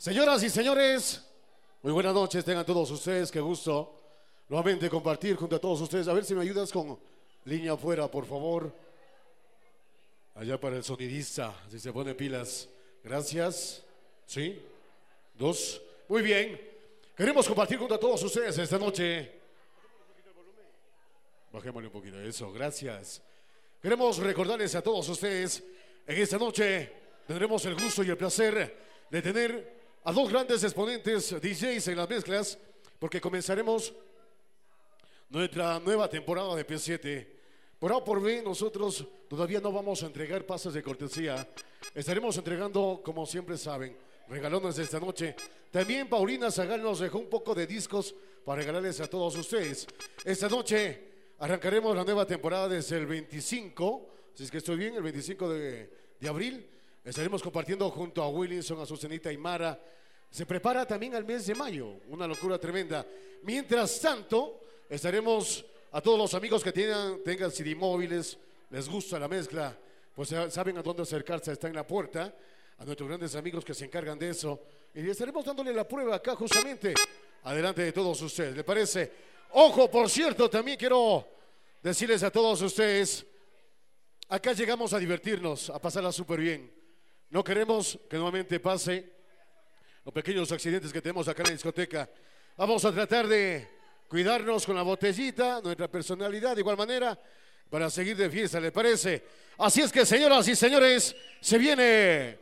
Señoras y señores, muy buenas noches, tengan todos ustedes, qué gusto nuevamente compartir junto a todos ustedes. A ver si me ayudas con línea afuera, por favor. Allá para el sonidista, si se pone pilas. Gracias. ¿Sí? Dos. Muy bien. Queremos compartir junto a todos ustedes esta noche. Bajémosle un poquito eso, gracias. Queremos recordarles a todos ustedes, en esta noche tendremos el gusto y el placer de tener a dos grandes exponentes DJs en las mezclas, porque comenzaremos nuestra nueva temporada de P7. Por A o por B, nosotros todavía no vamos a entregar pases de cortesía. Estaremos entregando, como siempre saben, regalones de esta noche. También Paulina Zagal nos dejó un poco de discos para regalarles a todos ustedes. Esta noche arrancaremos la nueva temporada desde el 25, si es que estoy bien, el 25 de abril. Estaremos compartiendo junto a Willinson, a Susanita y Mara. Se prepara también al mes de mayo, una locura tremenda. Mientras tanto, estaremos a todos los amigos que tengan CD móviles, les gusta la mezcla, pues saben a dónde acercarse, está en la puerta, a nuestros grandes amigos que se encargan de eso. Y estaremos dándole la prueba acá justamente, adelante de todos ustedes, ¿le parece? Ojo, por cierto, también quiero decirles a todos ustedes, acá llegamos a divertirnos, a pasarla súper bien. No queremos que nuevamente pase los pequeños accidentes que tenemos acá en la discoteca. Vamos a tratar de cuidarnos con la botellita, nuestra personalidad de igual manera, para seguir de fiesta, ¿le parece? Así es que, señoras y señores, se viene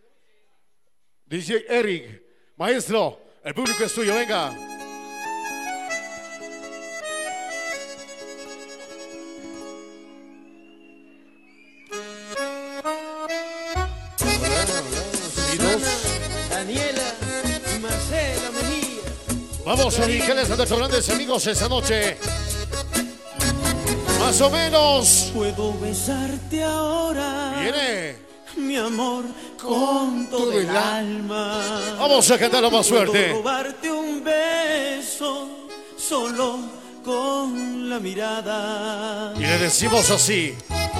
DJ Eric. Maestro, el público es tuyo, venga. Vamos a dedicarles a nuestros grandes amigos esta noche. Más o menos. Puedo besarte ahora. Viene. Mi amor, con todo el alma. Vamos a cantarlo más fuerte. Puedo robarte un beso solo con la mirada. Y le decimos así.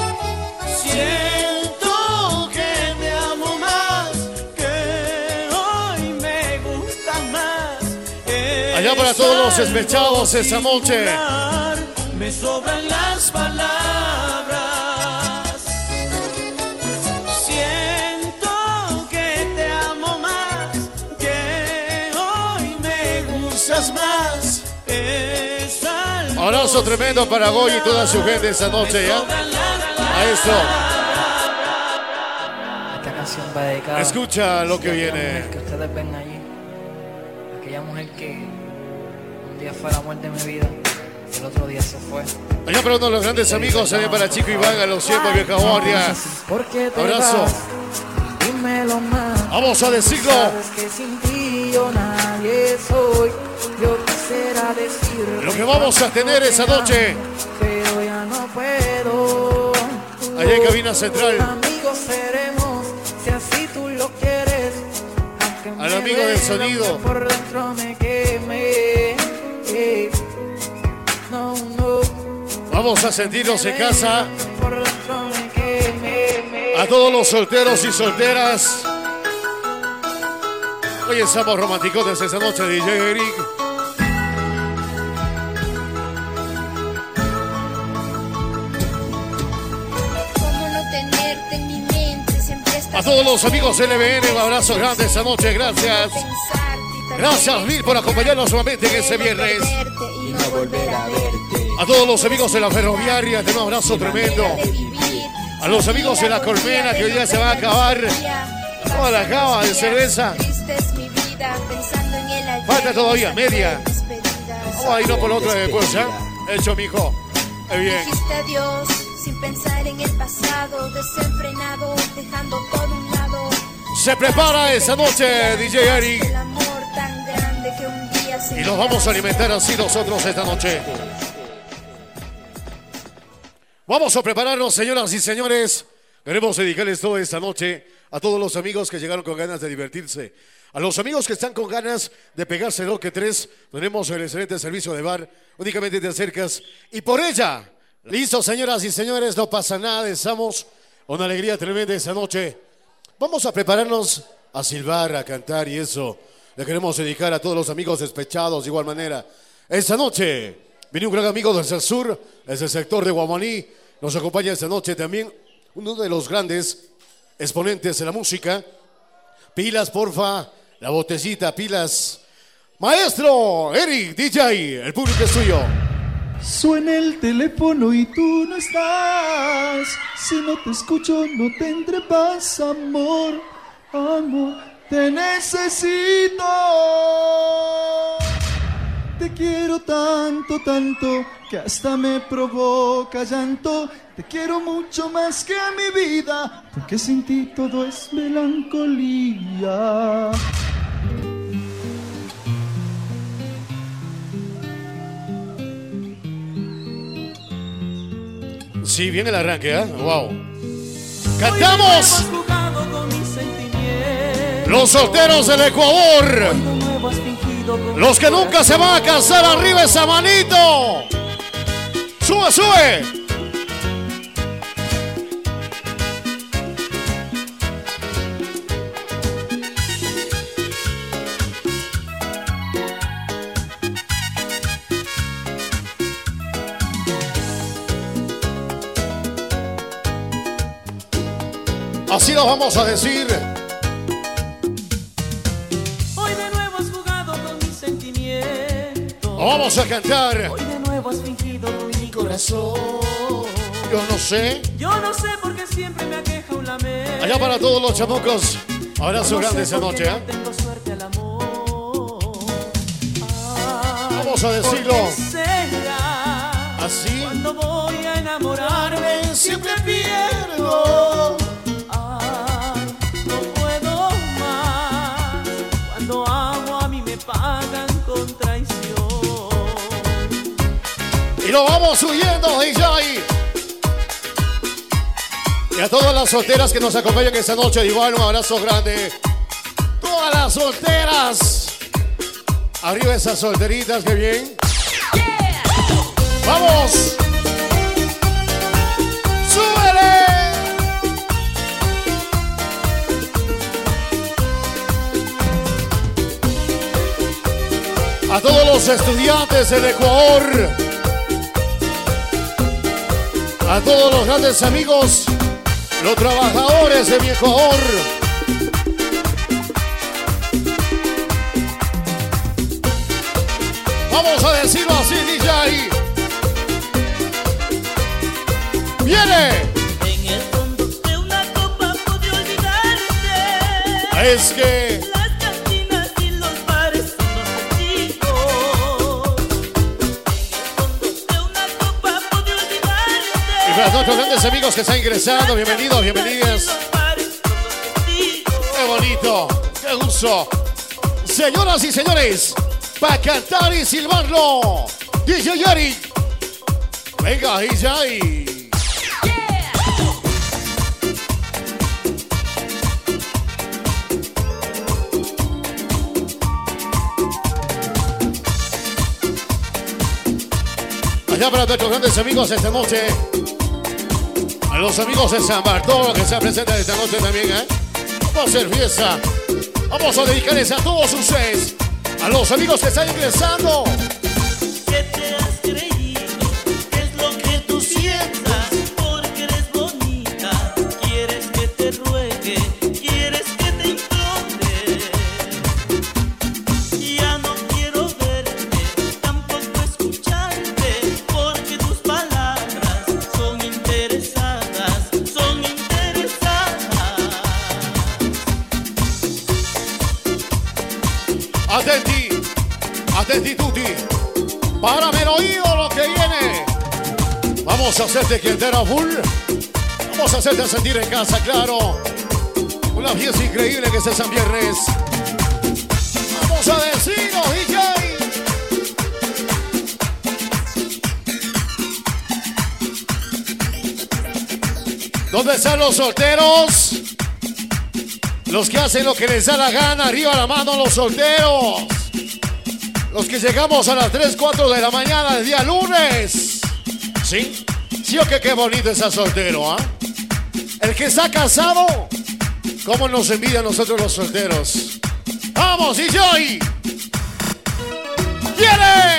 Siento que te amo más, que hoy me gustas más. Allá para todos los despechados esta noche. Me sobran las palabras. Siento que te amo más, que hoy me gustas más. Abrazo tremendo para Goy y toda su gente esta noche, ¿ya? Maestro. Esta canción va dedicada. Escucha lo que viene. Que ustedes ven allí. Aquella mujer que un día fue el amor de mi vida. El otro día se fue. Allá para uno de los grandes amigos, también para Chico Iván, a los siempre vieja guardia. Abrazo. Vamos a decirlo. Lo que vamos a tener esa noche. Pero ya no puedo. Allá en cabina central. Amigos seremos, si así tú lo quieres. Al amigo del sonido. Por dentro me queme. No, no. Vamos a sentirnos en casa. A todos los solteros y solteras. Hoy estamos románticos esta noche, DJ Eric. A todos los amigos LBN, un abrazo grande esta noche, gracias. Gracias mil por acompañarnos nuevamente en este viernes. A todos los amigos de la ferroviaria, un abrazo tremendo. A los amigos de la colmena, que hoy día se va a acabar toda la cava de cerveza. Falta todavía media. Vamos a irnos por la otra después, ¿ya? Hecho, mijo. Bien. Sin pensar en el pasado, desenfrenado, dejando todo a un lado. Se prepara esa noche, DJ Eric. El amor tan grande que un día se y nos vamos a alimentar así nosotros esta noche. Vamos a prepararnos, señoras y señores. Queremos dedicarles toda esta noche a todos los amigos que llegaron con ganas de divertirse. A los amigos que están con ganas de pegarse el que 3, tenemos el excelente servicio de bar. Únicamente te acercas y por ella. Listo, señoras y señores, no pasa nada, estamos una alegría tremenda esta noche. Vamos a prepararnos a silbar, a cantar y eso. Le queremos dedicar a todos los amigos despechados de igual manera. Esta noche viene un gran amigo desde el sur, desde el sector de Guamaní. Nos acompaña esta noche también uno de los grandes exponentes de la música. Pilas, porfa, la botecita, pilas. Maestro Eric, DJ, el público es tuyo. Suena el teléfono y tú no estás. Si no te escucho no tendré paz, amor. Amor, te necesito. Te quiero tanto, tanto, que hasta me provoca llanto. Te quiero mucho más que a mi vida, porque sin ti todo es melancolía. Sí, viene el arranque, ¿eh? Wow. ¡Cantamos! Los solteros del Ecuador. Los que nunca se van a casar, arriba esa manito. ¡Sube, sube! Así lo vamos a decir. Hoy de nuevo has jugado con mis sentimientos. Vamos a cantar. Hoy de nuevo has fingido mi corazón. Yo no sé. Yo no sé por qué siempre me aqueja un lamento. Allá para todos los chamucos. Abrazo grande esa noche, ¿eh? No tengo suerte al amor. Vamos a decirlo. ¿Por qué será? Así. Cuando voy a enamorarme siempre pierdo. Y lo vamos subiendo, DJ. Y a todas las solteras que nos acompañan esta noche, igual un abrazo grande. Todas las solteras. Arriba esas solteritas, qué bien. Yeah. ¡Vamos! ¡Súbele! A todos los estudiantes del Ecuador. A todos los grandes amigos, los trabajadores de mi Ecuador. Vamos a decirlo así, DJ. ¡Viene! En el fondo de una copa pude olvidarte. Es que Las cantinas y los bares son los testigos. En el fondo de una copa pude olvidarte. y para nuestros grandes amigos que están ingresando, bienvenidos, bienvenidas. ¡Qué bonito! ¡Qué gusto! Señoras y señores, para cantar y silbarlo, DJ Yari. Venga, DJ. Allá para nuestros grandes amigos esta noche. A los amigos de San Bartolo que se presentan esta noche también, ¿eh? Vamos a hacer fiesta. Vamos a dedicarles a todos ustedes. A los amigos que están ingresando. ¿Qué te has creído? ¿Qué es lo que tú sientas? Porque eres bonita. Quieres que te ruegue, quieres que te implore. Ya no quiero verte, tampoco escucharte, porque tus palabras son interesadas, son interesadas. Atenti, atenti tutti. Párame el oído lo que viene. Vamos a hacerte quietera full. Vamos a hacerte sentir en casa, claro. Una fiesta increíble que es el San Viernes. Vamos a decirlo, DJ. ¿Dónde están los solteros? Los que hacen lo que les da la gana, arriba la mano los solteros. Los que llegamos a las 3, 4 de la mañana del día lunes. ¿Sí? ¿Sí o qué bonito está soltero, ah? El que está casado, ¿Cómo nos envidian nosotros los solteros? ¡Vamos, DJ! ¡Viene!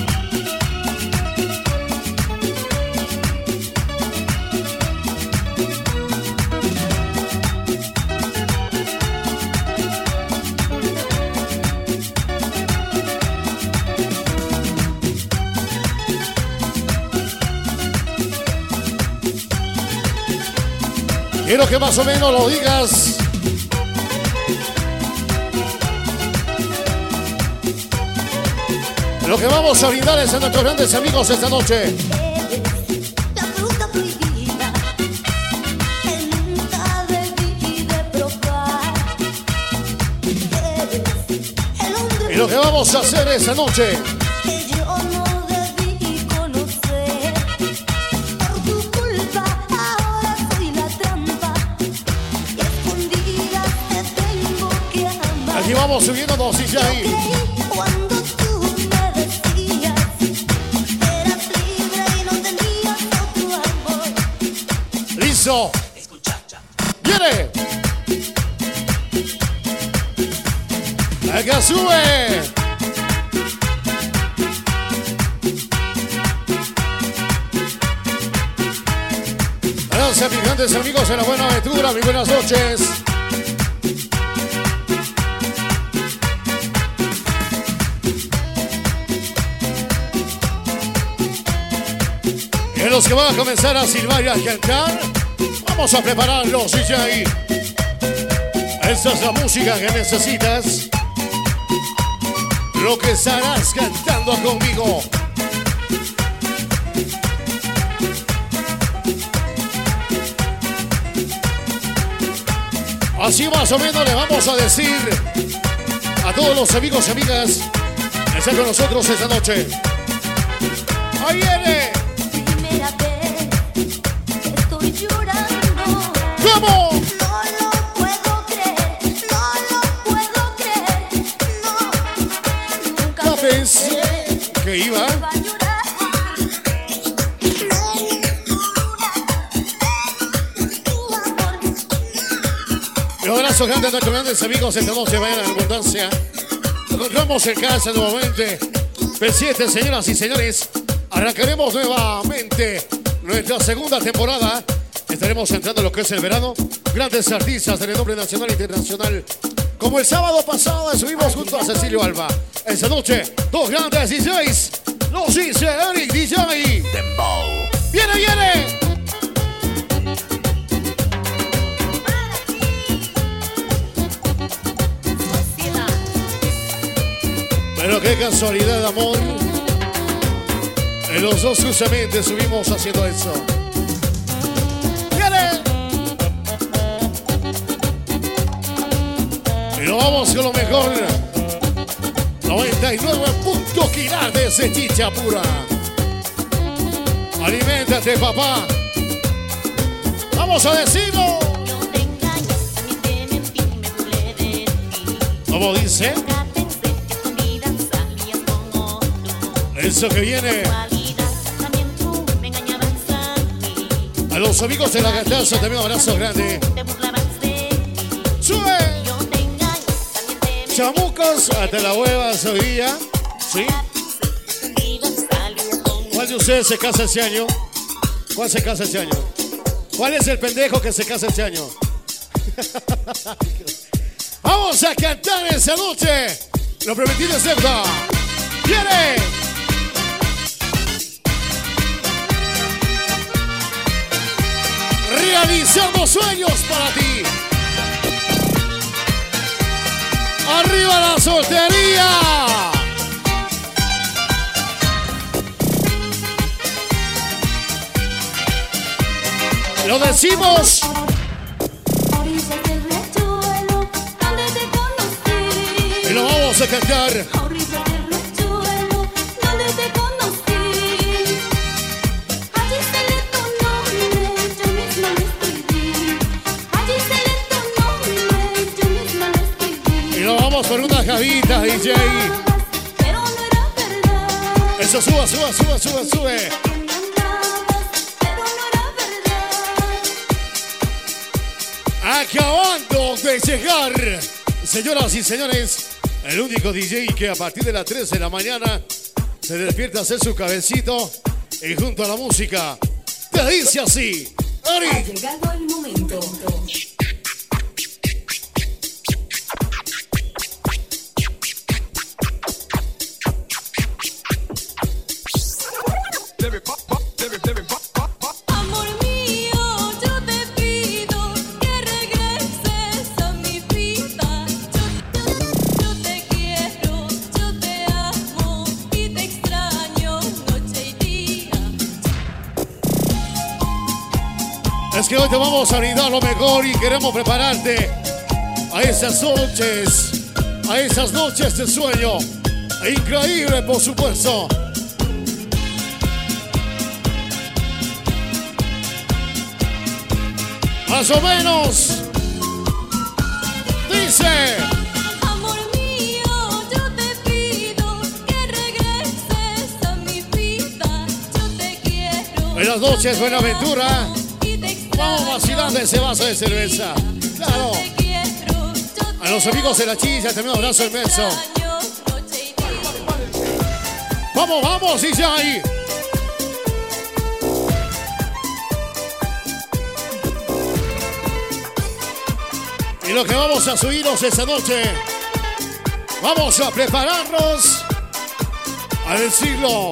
Quiero que más o menos lo digas. Lo que vamos a brindar es a nuestros grandes amigos esta noche. La fruta prohibida que nunca debí de probar. Eres el hombre Y lo que vamos a hacer esta noche. que yo no debí conocer. Por tu culpa ahora soy la trampa. Y escondidas te tengo que amar. Aquí vamos subiendo dos DJ. Creí cuando tú me decías que eras libre y no tenías otro amor. Listo. Viene. Acá sube. Gracias, mis grandes amigos de la buena aventura. Muy buenas noches. Y los que van a comenzar a silbar y a cantar, vamos a prepararlos, DJ. Esa es la música que necesitas. Lo que estarás cantando conmigo. Así más o menos le vamos a decir a todos los amigos y amigas que están con nosotros esta noche. ¡Ahí viene! Primera vez que estoy llorando. ¡Vamos! No lo puedo creer, no lo puedo creer. No, nunca Ya pensé que iba. va a llorar. Un abrazo grande a nuestros grandes amigos esta noche, vayan a la abundancia. Nos encontramos en casa nuevamente. P7, señoras y señores, arrancaremos nuevamente nuestra segunda temporada. Estaremos entrando en lo que es el verano. Grandes artistas de renombre nacional e internacional. Como el sábado pasado estuvimos junto a Cecilio Alba. Esta noche, dos grandes DJs. Los dice Eric DJ. ¡Viene, viene! Pero qué casualidad, amor. En los dos justamente estuvimos haciendo eso. ¡Viene! Y nos vamos con lo mejor. 99 puntos quilates de chicha pura. Aliméntate, papá. Vamos a decirlo. No te engañes, también te mentí, me burlé de ti. ¿Cómo dice? Nunca pensé que escondidas salías con otro. Eso que viene. Casualidad, también tú me engañabas a mí. A los amigos de la Gatazo también un abrazo grande. Te burlabas de mí. ¡Sube! Yo te engaño, también te mentí. Chamucos, hasta la hueva hoy día. ¿Sí? Escondidas salías con ¿Cuál de ustedes se casa este año? ¿Cuál se casa este año? ¿Cuál es el pendejo que se casa este año? Vamos a cantar esa noche. Lo prometido es deuda. ¡Viene! Realizando sueños para ti. ¡Arriba la soltería! Lo decimos. orillas del riachuelo, donde te conocí. Y lo vamos a cantar. Orillas del riachuelo, donde te conocí. Allí se tu nombre, yo misma lo escribí. Allí se tu nombre, yo misma lo escribí. Y lo vamos por una javita, DJ. Pero no era verdad. Eso, suba, suba, suba, suba, sube. Que me amabas, pero no era verdad. Acabando de llegar, señoras y señores, el único DJ que a partir de las 3 de la mañana se despierta a hacer su cabecito y junto a la música te dice así, Ari. Ha llegado el momento. Amor mío, yo te pido que regreses a mi vida. Yo te quiero, yo te amo y te extraño noche y día. Es que hoy te vamos a brindar lo mejor y queremos prepararte a esas noches de sueño. Increíble, por supuesto. Más o menos. Dice. Amor mío, yo te pido que regreses a mi vida. Yo te quiero. Buenas noches, Buenaventura. Y te extraño. Vamos vacilando ese vaso de cerveza. Claro. Yo te quiero, yo te A los amigos de la chilla también un abrazo extraño inmenso. noche y día. Vamos, vamos, dice ahí. Y lo que vamos a subirnos esta noche, vamos a prepararnos a decirlo.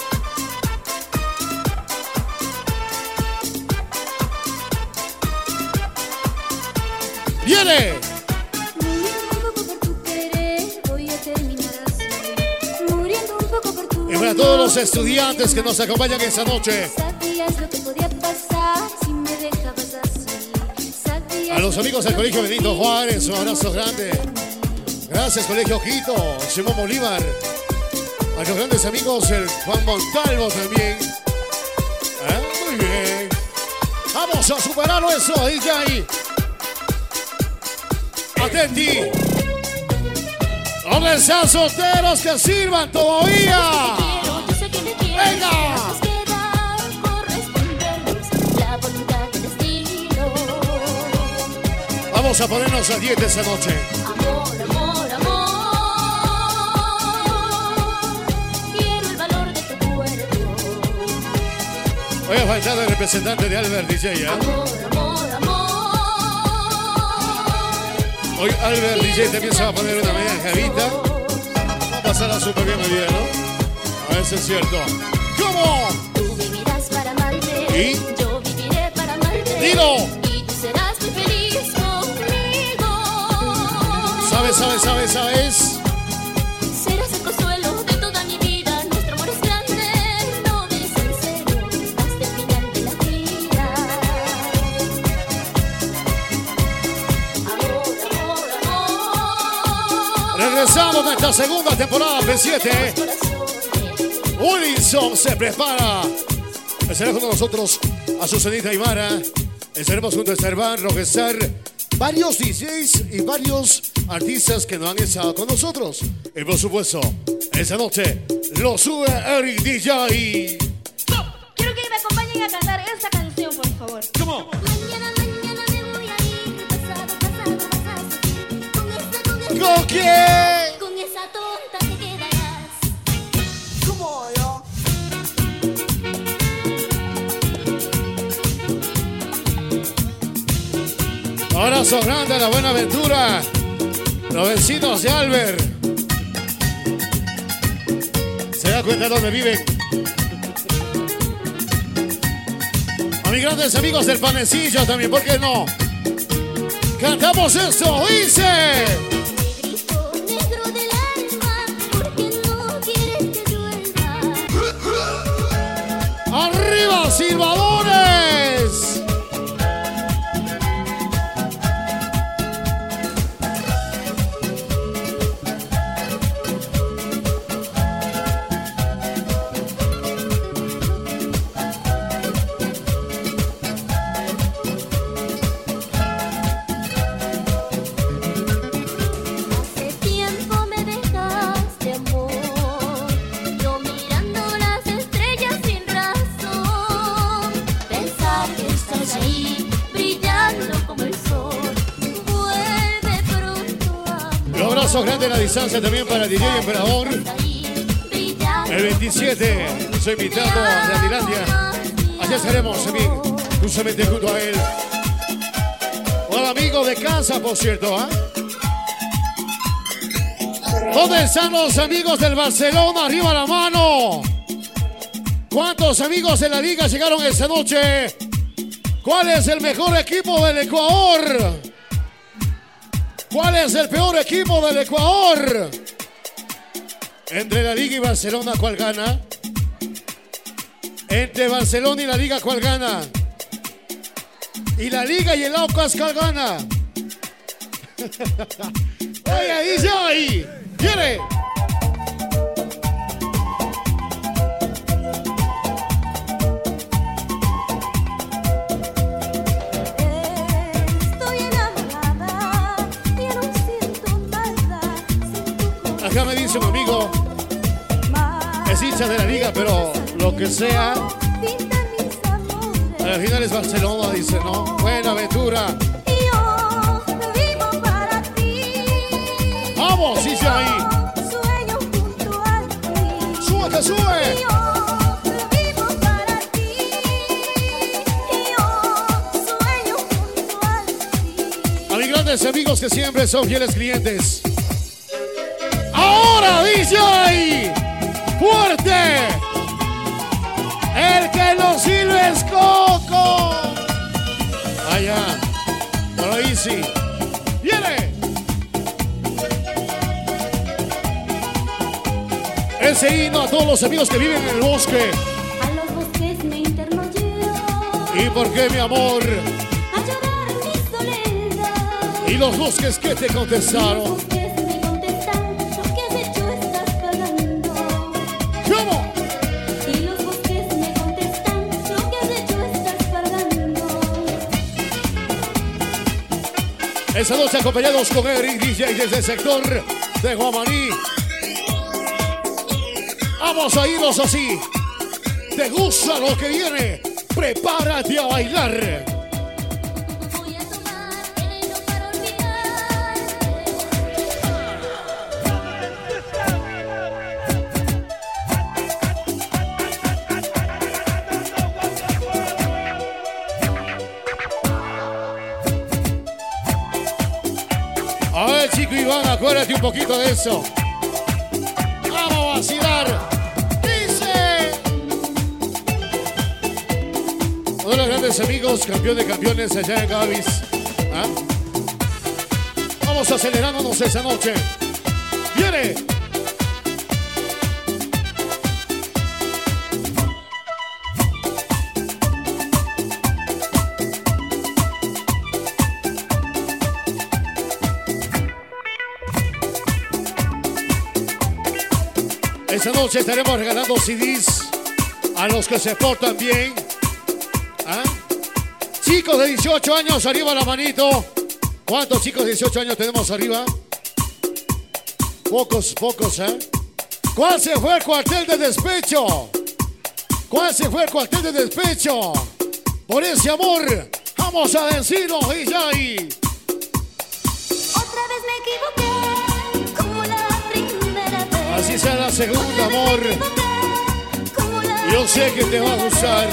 ¡Viene! Muriendo un poco por tu querer, voy a terminar así. Muriendo un poco por tu Y para todos los estudiantes que nos acompañan esta noche, sabías lo que podía pasar si me dejabas así. Sabías a los lo amigos que del Colegio podía Benito Juárez, un vivir. abrazo grande. Gracias, Colegio Quito, Simón Bolívar. A los grandes amigos, el Juan Montalvo también. Muy bien. Vamos a superarlo eso, DJ. Atenti. ¿Dónde están solteros que sirvan todavía? Yo sé que me quieres, ¡Venga! nos queda correspondernos la voluntad del destino. Vamos a ponernos a dieta esa noche. Amor, amor, amor. Quiero el valor de tu cuerpo. Voy a faltar el representante de Albert DJ, ¿eh? Amor, amor, amor. Hoy Albert DJ también se va a poner una media jevita. Va a pasarla súper bien hoy día, ¿no? A ver si es cierto. ¿Cómo? Tú vivirás para amarte. ¿Y? Yo viviré para amarte. ¡Dilo! Y tú serás muy feliz conmigo. ¿Sabes? Serás el consuelo de toda mi vida. Nuestro amor es grande, noble y sincero, hasta el final de la vida. Amor, amor, amor. Regresamos a nuestra segunda temporada P7. Corazones. Wilson se prepara. Estará junto a nosotros a Susanita Ibarra. Estaremos junto a Esteban, Rogestar, varios DJs y varios artistas que no han estado con nosotros. Y por supuesto, esta noche lo sube Eric DJ. Quiero que me acompañen a cantar esta canción, por favor. ¿Cómo? Mañana, mañana me voy a ir. Pasado, pasado, pasado. Con esa, ¿Con quién? con esa tonta te quedarás. Abrazo grande a la Buenaventura. Los vecinos de Albert. ¿Se da cuenta dónde viven? A mis grandes amigos del panecillo también, ¿por qué no? Cantamos esto, dice. Negrito, negro del alma, porque no quieres que llueva. ¡Arriba, silbadores! abrazo grande a la distancia también para DJ Emperador. El 27, soy invitado a Grandilandia. Allá estaremos también, justamente junto a él. Un amigo de casa, por cierto, ¿ah? ¿Dónde están los amigos del Barcelona? Arriba la mano. ¿Cuántos amigos de la liga llegaron esta noche? ¿Cuál es el mejor equipo del Ecuador? ¿Cuál es el peor equipo del Ecuador? Entre la liga y Barcelona, ¿cuál gana? Entre Barcelona y la liga, ¿cuál gana? Y la liga y el Aucas, ¿cuál gana? Oye, ahí ya, ahí. ¿Quiere? Estoy enamorada y no siento nada sin tu corazón. Acá me dice un amigo, es hincha de la liga, pero lo que sea, Pinta mis amores. al final es Barcelona, dice, ¿no? Buena aventura. Y yo vivo para ti. Vamos, sí, ya ahí. Sueño junto a ti. Sube, que sube. Y yo vivo para ti. Y yo sueño junto a ti. A mis grandes amigos que siempre son fieles clientes. Ahora, DJ, fuerte. El que nos sirve es Coco. Allá, por ahí sí. Viene. Ese himno a todos los amigos que viven en el bosque. A los bosques me interno yo. ¿Y por qué, mi amor? A llorar mi soledad. Y los bosques que te Los contestaron. bosques me contestan, lo que has hecho estás pagando. ¿Cómo? Y los bosques me contestan, lo que has hecho estás pagando. Esta noche acompañados con Eric DJ desde el sector de Guamaní. Vamos a irnos así. ¿Te gusta lo que viene? Prepárate a bailar. Voy a tomar veneno para olvidarte. A ver, chico Iván, acuérdate un poquito de eso. Vamos a vacilar. Dice. Uno de los grandes amigos, campeón de campeones allá en Gavis. ¿Ah? Vamos acelerándonos esa noche. ¡Viene! Esta noche estaremos regalando CDs a los que se portan bien. ¿Ah? Chicos de 18 años, arriba la manito. ¿Cuántos chicos de 18 años tenemos arriba? Pocos, pocos, ¿eh? ¿Cuál se fue el cuartel de despecho? ¿Cuál se fue el cuartel de despecho? Por ese amor, vamos a decirlo, DJ. Otra vez me equivoqué, como la primera vez. Así sea la segunda, amor. Me equivoqué, como la Yo sé que te va a gustar.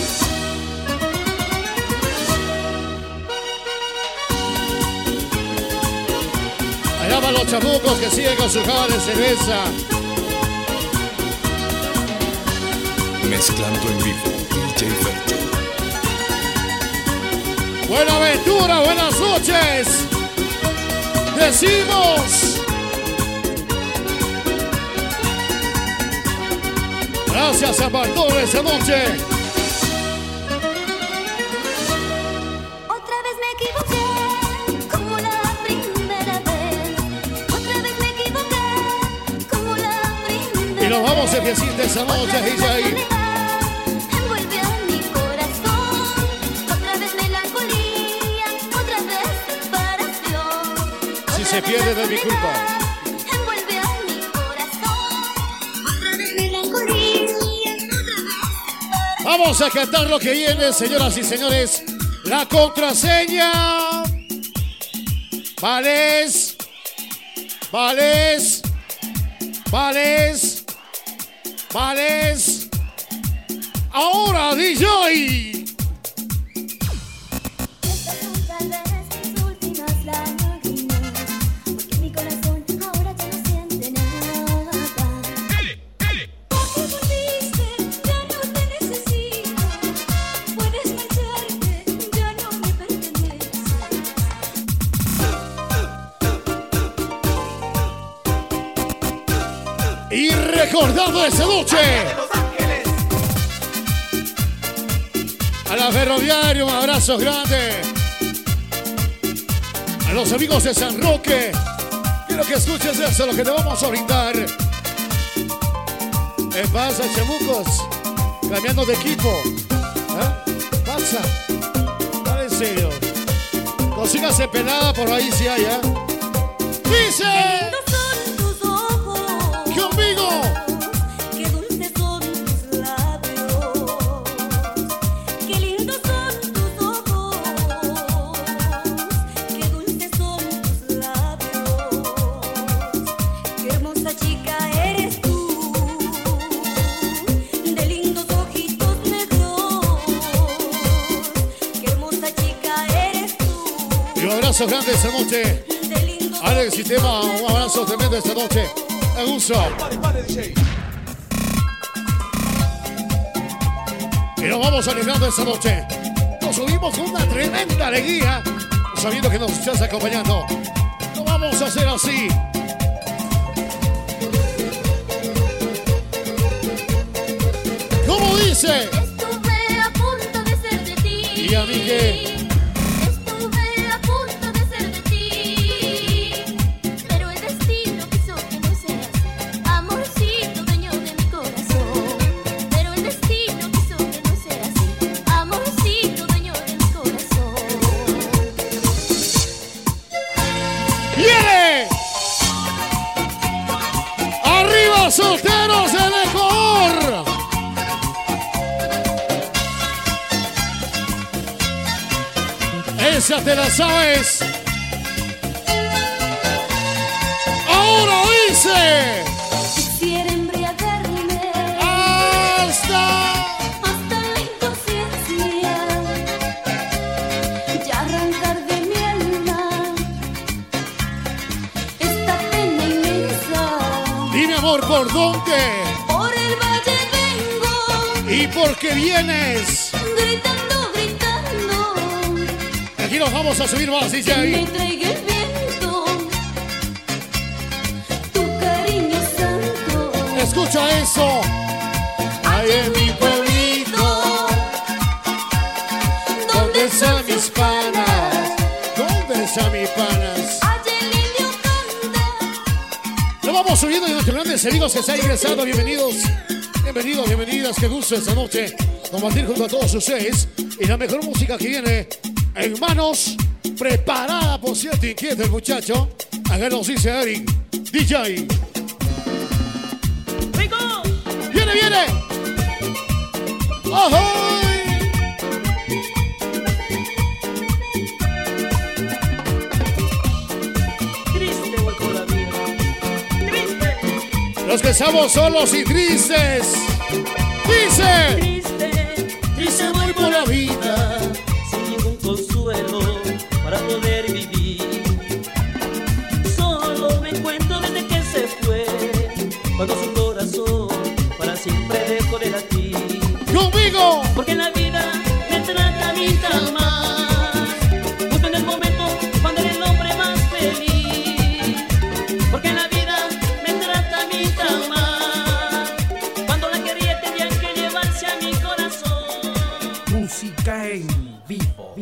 Allá van los chamucos que siguen con su java de cerveza. Mezclando en vivo, DJ Fercho. Buena aventura, buenas noches. Decimos. Gracias a Bartolo esta noche. Otra vez me equivoqué, como la primera vez. Otra vez me equivoqué, como la primera Y nos vamos de vez. fiesta esta noche, Otra vez la DJ. soledad envuelve a mi corazón. Otra vez melancolía, otra vez separación. Si Otra se vez pierde, la no es mi culpa. soledad envuelve a mi corazón. Otra vez melancolía, otra vez. Vamos a cantar lo que viene, señoras y señores. La contraseña. ¿Cuál es? Vales. Vales. Vales. Ahora, DJ. Estas son tal vez mis últimas lágrimas, porque mi corazón ahora ya no siente nada. Porque volviste, ya no te necesito. Puedes marcharte, ya no me perteneces. Y recordando esa noche. A la Ferroviaria, un abrazo grande. A los amigos de San Roque, quiero que escuches eso, lo que te vamos a brindar. ¿Qué pasa, chamucos? Cambiando de equipo. ¿Eh? Pasa. Dale en serio. Consígase pelada por ahí si hay, ¿eh? Dice. Son tus ojos, Conmigo. qué dulces son tus labios, qué lindos son tus ojos, qué dulces son tus labios, qué hermosa chica eres tú, de lindos ojitos negros, qué hermosa chica eres tú, Y un abrazo grande esta noche. de lindos Alex Sistema, un abrazo tremendo esta noche. Me gusta. Y nos vamos alegrando esta noche. Nos subimos con una tremenda alegría, sabiendo que nos estás acompañando. Lo vamos a hacer así. ¿Cómo dice? Estuve a punto de ser de ti. ¿Y a mí qué? Estuve a punto de ser de ti. Pero el destino quiso que no seas amorcito, dueño de mi corazón. Pero el destino quiso que no seas amorcito, dueño de mi corazón. ¡Viene! ¡Arriba, solteros del Ecuador! Esa te la sabes. Ahora dice. quisiera embriagarme Hasta. hasta la inconsciencia y arrancar de mi alma esta pena inmensa. Dime, amor, ¿por dónde? Por el valle vengo, ¿Y por qué vienes? gritando, gritando, Aquí nos vamos a subir más, que me DJ. traiga el viento, tu cariño santo. Escucha eso. Ay, en mi pueblito. ¿Dónde están mis panas? ¿Dónde están mis panas? Allá el indio canta. Lo vamos subiendo y nuestros grandes amigos que están ingresando. Bienvenidos, bienvenidos, bienvenidas. Qué gusto esta noche compartir junto a todos ustedes. Y la mejor música que viene en manos, preparada, por cierto, inquieto el muchacho. Acá nos dice Eric, DJ. ¡Rico! ¡Viene, viene! ¡Ahoy! Triste voy con la vida. Triste, Los que estamos solos y tristes. Dice. triste, Triste voy por la vida. sin ningún consuelo para poder vivir. Solo me encuentro desde que se fue, cuando su corazón para siempre dejó de latir. Conmigo. Porque la vida me trata a mí tan mal, justo en el momento cuando era el hombre más feliz. Porque la vida me trata a mí tan mal, cuando la quería tenían que llevarse a mi corazón. Música en vivo.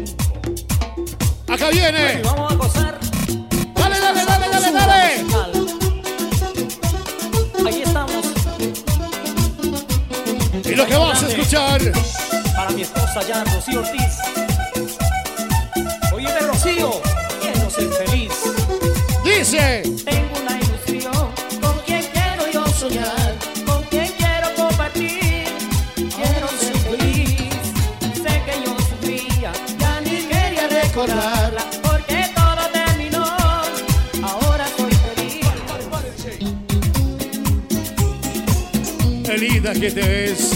Acá viene. Vamos a gozar. Dale, dale, dale, dale, dale. Ahí estamos. Y lo que vas a escuchar. Para mi esposa ya, Rocío Ortiz. Oye, de Rocío, quiero ser feliz. Dice. Tengo una ilusión con quien quiero yo soñar, con quien quiero compartir. Quiero ser feliz. Sé que yo sufría, ya ni quería recordarla, porque todo terminó. Ahora soy feliz. Qué linda que te ves.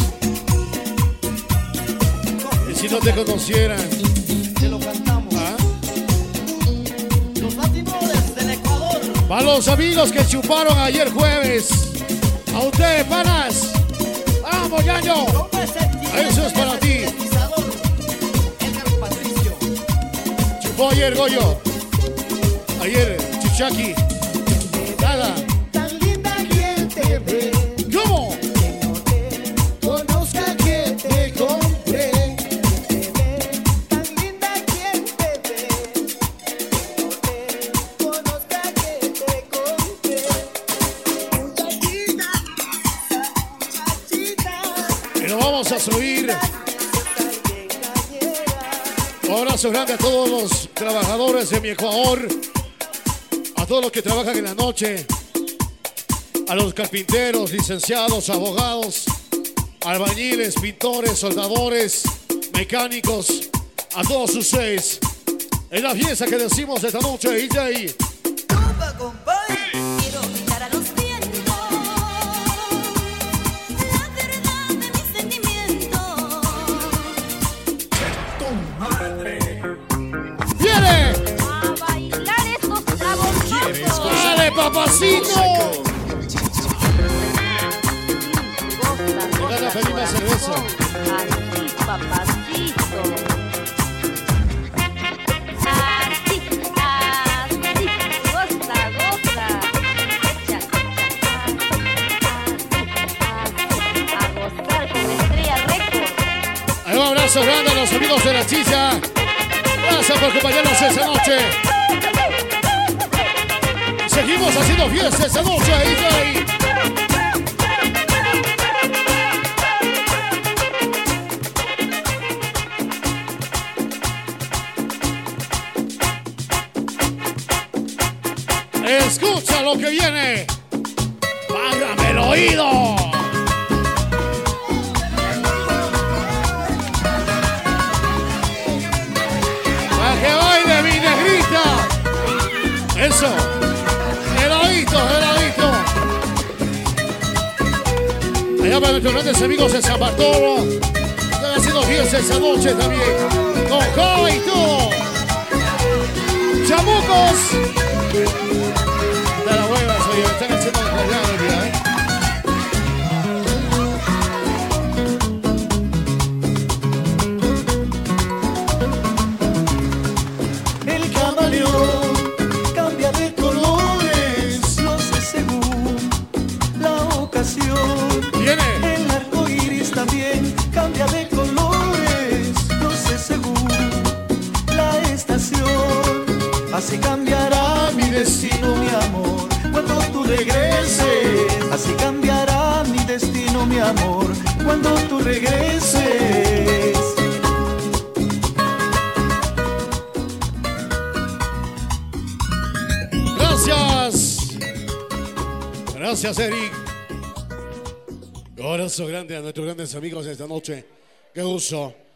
Y si no te conocieran, Te lo cantamos. ¿ah? Los latinos del Ecuador. Para los amigos que chuparon ayer jueves, a ustedes, panas. ¡Vamos, Yaño! Eso es para ti. Edgar Patricio. Chupó ayer, Goyo. Ayer, Chichaki. Nada. Tan linda quien te ve. ¿Cómo? Que no te conozca que te compré. Que te ve. Tan linda quien te ve. Que no te conozca que te compré. Muchachita, muchachita. Y lo vamos a subir. Un abrazo grande a todos los trabajadores de mi Ecuador. A todos los que trabajan en la noche. A los carpinteros, licenciados, abogados, albañiles, pintores, soldadores, mecánicos, a todos ustedes. En la fiesta que decimos esta noche, DJ. Quiero gritar a los vientos la verdad de mis sentimientos. ¡Viene! A bailar estos trabos. ¡Dale, papacito! Venga, pedí más cerveza. Así, papacito. Así, así. Goza, goza. Echa, así. A gozar con Estrella Record. Un abrazo grande a los amigos de la Chicha. Gracias por acompañarnos esta noche. Seguimos haciendo fiesta esta noche, DJ. Escucha lo que viene. ¡Págame el oído! ¡Para que baile mi negrita! ¡Eso! ¡Heladito, heladito! Allá para nuestros grandes amigos de San Bartolo. Están haciendo fiesta esta noche también. Con Joe y todo. ¡Chamucos! De la hueva, soy yo. Están haciendo el programa, mira, ¿eh? El camaleón cambia de colores, no sé según la ocasión. Viene. El arco iris también cambia de colores, no sé según la estación. Así cambiará mi destino, mi amor, cuando tú regreses. Así cambiará mi destino, mi amor, cuando tú regreses. Gracias. Gracias, Eric. Un abrazo grande a nuestros grandes amigos de esta noche. Qué gusto.